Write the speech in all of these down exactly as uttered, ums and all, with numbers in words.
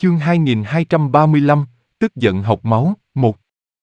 Chương hai nghìn hai trăm ba mươi lăm, tức giận học máu, một.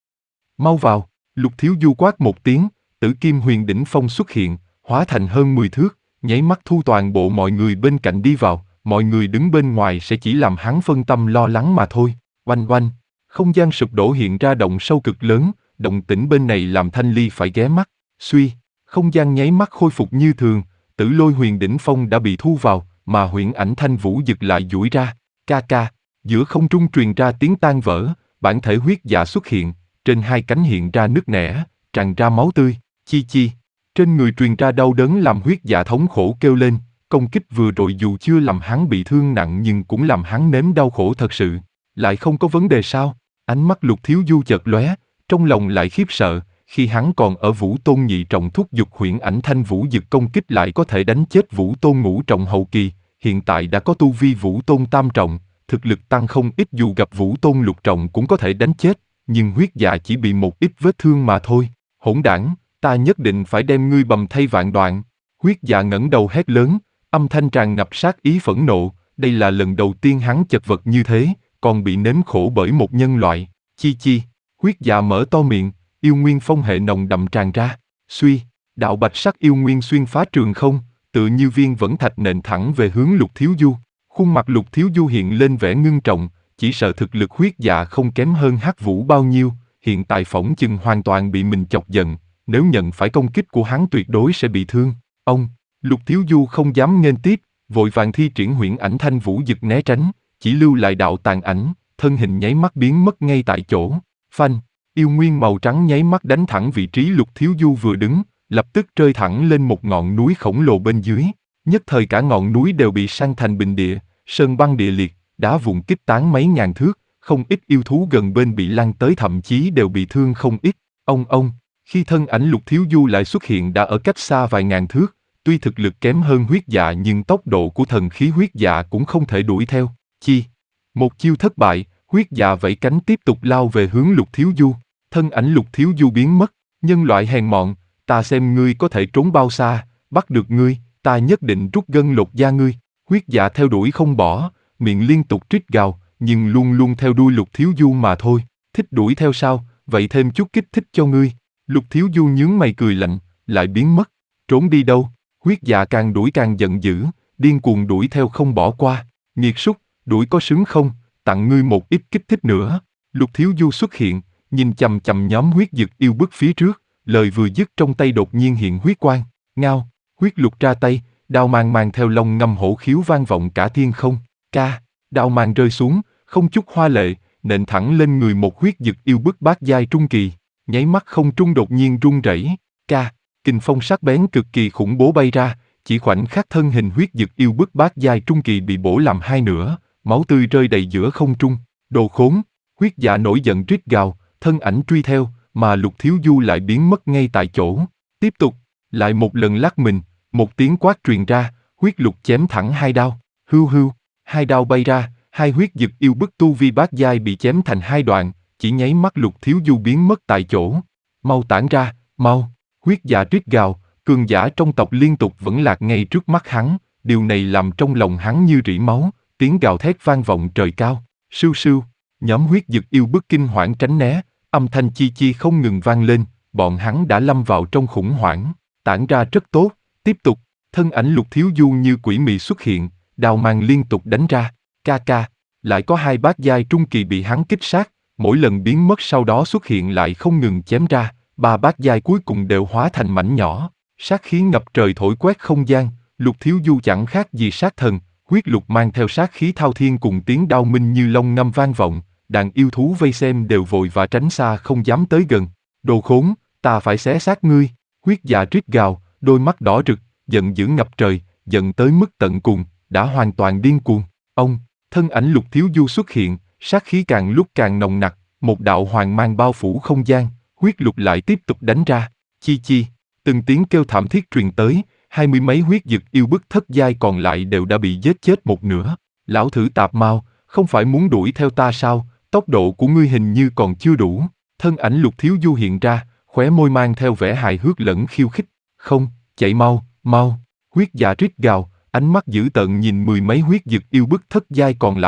Mau vào, Lục Thiếu Du quát một tiếng, Tử Kim Huyền Đỉnh Phong xuất hiện, hóa thành hơn mười thước, nháy mắt thu toàn bộ mọi người bên cạnh đi vào, mọi người đứng bên ngoài sẽ chỉ làm hắn phân tâm lo lắng mà thôi. Oanh oanh, không gian sụp đổ hiện ra động sâu cực lớn, động tĩnh bên này làm Thanh Ly phải ghé mắt. Suy, không gian nháy mắt khôi phục như thường, Tử Lôi Huyền Đỉnh Phong đã bị thu vào, mà Huyễn Ảnh Thanh Vũ Dực lại duỗi ra. Ca ca. Giữa không trung truyền ra tiếng tan vỡ, bản thể huyết dạ xuất hiện, trên hai cánh hiện ra nứt nẻ, tràn ra máu tươi, chi chi. Trên người truyền ra đau đớn làm huyết dạ thống khổ kêu lên, công kích vừa rồi dù chưa làm hắn bị thương nặng nhưng cũng làm hắn nếm đau khổ thật sự. Lại không có vấn đề sao? Ánh mắt Lục Thiếu Du chợt lóe, trong lòng lại khiếp sợ, khi hắn còn ở Vũ Tôn nhị trọng thúc giục Huyễn Ảnh Thanh Vũ Dực công kích lại có thể đánh chết Vũ Tôn ngũ trọng hậu kỳ, hiện tại đã có tu vi Vũ Tôn tam trọng. Thực lực tăng không ít, dù gặp Vũ Tôn lục trọng cũng có thể đánh chết, nhưng huyết dạ chỉ bị một ít vết thương mà thôi. Hỗn đản, ta nhất định phải đem ngươi bầm thay vạn đoạn. Huyết dạ ngẩng đầu hét lớn, âm thanh tràn ngập sát ý phẫn nộ, đây là lần đầu tiên hắn chật vật như thế, còn bị nếm khổ bởi một nhân loại. Chi chi, huyết dạ mở to miệng, yêu nguyên phong hệ nồng đậm tràn ra. Suy, đạo bạch sắc yêu nguyên xuyên phá trường không, tựa như viên vẫn thạch nện thẳng về hướng Lục Thiếu Du. Khuôn mặt Lục Thiếu Du hiện lên vẻ ngưng trọng, chỉ sợ thực lực huyết dạ không kém hơn Hắc Vũ bao nhiêu, hiện tại phỏng chừng hoàn toàn bị mình chọc giận, nếu nhận phải công kích của hắn tuyệt đối sẽ bị thương. Ông, Lục Thiếu Du không dám nghênh tiếp, vội vàng thi triển Huyễn Ảnh Thanh Vũ Dực né tránh, chỉ lưu lại đạo tàn ảnh, thân hình nháy mắt biến mất ngay tại chỗ. Phanh, yêu nguyên màu trắng nháy mắt đánh thẳng vị trí Lục Thiếu Du vừa đứng, lập tức rơi thẳng lên một ngọn núi khổng lồ bên dưới, nhất thời cả ngọn núi đều bị san thành bình địa. Sơn băng địa liệt, đá vụn kích tán mấy ngàn thước, không ít yêu thú gần bên bị lăn tới thậm chí đều bị thương không ít. Ông ông, khi thân ảnh Lục Thiếu Du lại xuất hiện đã ở cách xa vài ngàn thước, tuy thực lực kém hơn huyết dạ nhưng tốc độ của thần khí huyết dạ cũng không thể đuổi theo. Chi? Một chiêu thất bại, huyết dạ vẫy cánh tiếp tục lao về hướng Lục Thiếu Du. Thân ảnh Lục Thiếu Du biến mất, nhân loại hèn mọn, ta xem ngươi có thể trốn bao xa, bắt được ngươi, ta nhất định rút gân lột da ngươi. Huyết dạ theo đuổi không bỏ, miệng liên tục rít gào, nhưng luôn luôn theo đuôi Lục Thiếu Du mà thôi. Thích đuổi theo sao, vậy thêm chút kích thích cho ngươi. Lục Thiếu Du nhướng mày cười lạnh, lại biến mất. Trốn đi đâu? Huyết dạ càng đuổi càng giận dữ, điên cuồng đuổi theo không bỏ qua. Nghiệt súc, đuổi có sướng không, tặng ngươi một ít kích thích nữa. Lục Thiếu Du xuất hiện, nhìn chằm chằm nhóm huyết dực yêu bức phía trước, lời vừa dứt trong tay đột nhiên hiện huyết quang. Ngao, huyết lục ra tay. Đao mang mang theo lông ngâm hổ khiếu vang vọng cả thiên không. Ca, đao mang rơi xuống, không chút hoa lệ, nện thẳng lên người một huyết dực yêu bức bát giai trung kỳ. Nháy mắt không trung đột nhiên rung rẩy. Ca, kình phong sắc bén cực kỳ khủng bố bay ra, chỉ khoảnh khắc thân hình huyết dực yêu bức bát giai trung kỳ bị bổ làm hai nửa, máu tươi rơi đầy giữa không trung. Đồ khốn, huyết dạ nổi giận rít gào, thân ảnh truy theo, mà Lục Thiếu Du lại biến mất ngay tại chỗ. Tiếp tục, lại một lần lắc mình. Một tiếng quát truyền ra, huyết lục chém thẳng hai đao, hưu hưu, hai đao bay ra, hai huyết dực yêu bức tu vi bát giai bị chém thành hai đoạn, chỉ nháy mắt Lục Thiếu Du biến mất tại chỗ. Mau tản ra, mau, huyết dạ rít gào, cường giả trong tộc liên tục vẫn lạc ngay trước mắt hắn, điều này làm trong lòng hắn như rỉ máu, tiếng gào thét vang vọng trời cao, sưu sưu, nhóm huyết dực yêu bức kinh hoảng tránh né, âm thanh chi chi không ngừng vang lên, bọn hắn đã lâm vào trong khủng hoảng, tản ra rất tốt. Tiếp tục, thân ảnh Lục Thiếu Du như quỷ mị xuất hiện, đao mang liên tục đánh ra, ca ca, lại có hai bát giai trung kỳ bị hắn kích sát, mỗi lần biến mất sau đó xuất hiện lại không ngừng chém ra, ba bát giai cuối cùng đều hóa thành mảnh nhỏ, sát khí ngập trời thổi quét không gian, Lục Thiếu Du chẳng khác gì sát thần, huyết lục mang theo sát khí thao thiên cùng tiếng đao minh như long ngâm vang vọng, đàn yêu thú vây xem đều vội vã tránh xa không dám tới gần. Đồ khốn, ta phải xé xác ngươi, huyết dạ rít gào. Đôi mắt đỏ rực, giận dữ ngập trời, giận tới mức tận cùng, đã hoàn toàn điên cuồng. Ông, thân ảnh Lục Thiếu Du xuất hiện, sát khí càng lúc càng nồng nặc, một đạo hoàng mang bao phủ không gian, huyết lục lại tiếp tục đánh ra. Chi chi, từng tiếng kêu thảm thiết truyền tới, hai mươi mấy huyết dực yêu bức thất giai còn lại đều đã bị giết chết một nửa. Lão thử tạp mau, không phải muốn đuổi theo ta sao? Tốc độ của ngươi hình như còn chưa đủ. Thân ảnh Lục Thiếu Du hiện ra, khóe môi mang theo vẻ hài hước lẫn khiêu khích. Không, chạy mau, mau, huyết dạ rít gào, ánh mắt dữ tợn nhìn mười mấy huyết dực yêu bức thất giai còn lại,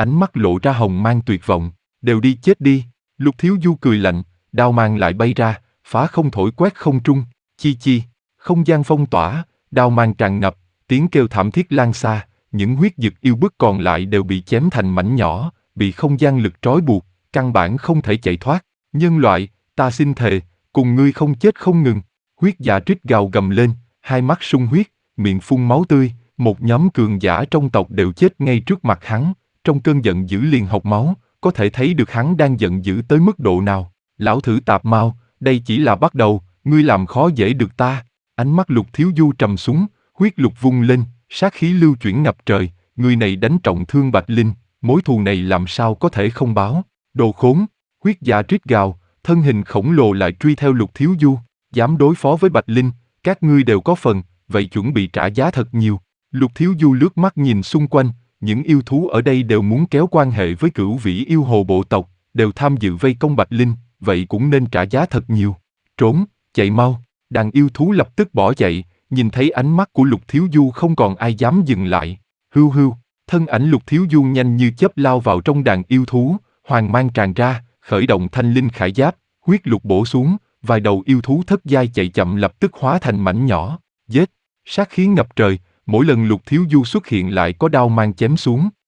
ánh mắt lộ ra hồng mang tuyệt vọng. Đều đi chết đi. Lục Thiếu Du cười lạnh, đao mang lại bay ra, phá không thổi quét không trung. Chi chi, không gian phong tỏa, đao mang tràn ngập, tiếng kêu thảm thiết lan xa, những huyết dực yêu bức còn lại đều bị chém thành mảnh nhỏ, bị không gian lực trói buộc, căn bản không thể chạy thoát. Nhân loại, ta xin thề, cùng ngươi không chết không ngừng. Huyết Dạ rít gào gầm lên, hai mắt sung huyết, miệng phun máu tươi, một nhóm cường giả trong tộc đều chết ngay trước mặt hắn, trong cơn giận dữ liền học máu, có thể thấy được hắn đang giận dữ tới mức độ nào. Lão thử tạp mao, đây chỉ là bắt đầu, ngươi làm khó dễ được ta. Ánh mắt Lục Thiếu Du trầm xuống, huyết lục vung lên, sát khí lưu chuyển ngập trời, người này đánh trọng thương Bạch Linh, mối thù này làm sao có thể không báo. Đồ khốn, Huyết Dạ rít gào, thân hình khổng lồ lại truy theo Lục Thiếu Du, dám đối phó với Bạch Linh, các ngươi đều có phần, vậy chuẩn bị trả giá thật nhiều. Lục Thiếu Du lướt mắt nhìn xung quanh, những yêu thú ở đây đều muốn kéo quan hệ với Cửu Vĩ yêu hồ bộ tộc, đều tham dự vây công Bạch Linh, vậy cũng nên trả giá thật nhiều. Trốn, chạy mau, đàn yêu thú lập tức bỏ chạy, nhìn thấy ánh mắt của Lục Thiếu Du không còn ai dám dừng lại. Hưu hưu, thân ảnh Lục Thiếu Du nhanh như chớp lao vào trong đàn yêu thú, hoàng mang tràn ra, khởi động thanh linh khải giáp, huyết lục bổ xuống, vài đầu yêu thú thất giai chạy chậm lập tức hóa thành mảnh nhỏ, giết, sát khí ngập trời, mỗi lần Lục Thiếu Du xuất hiện lại có đao mang chém xuống.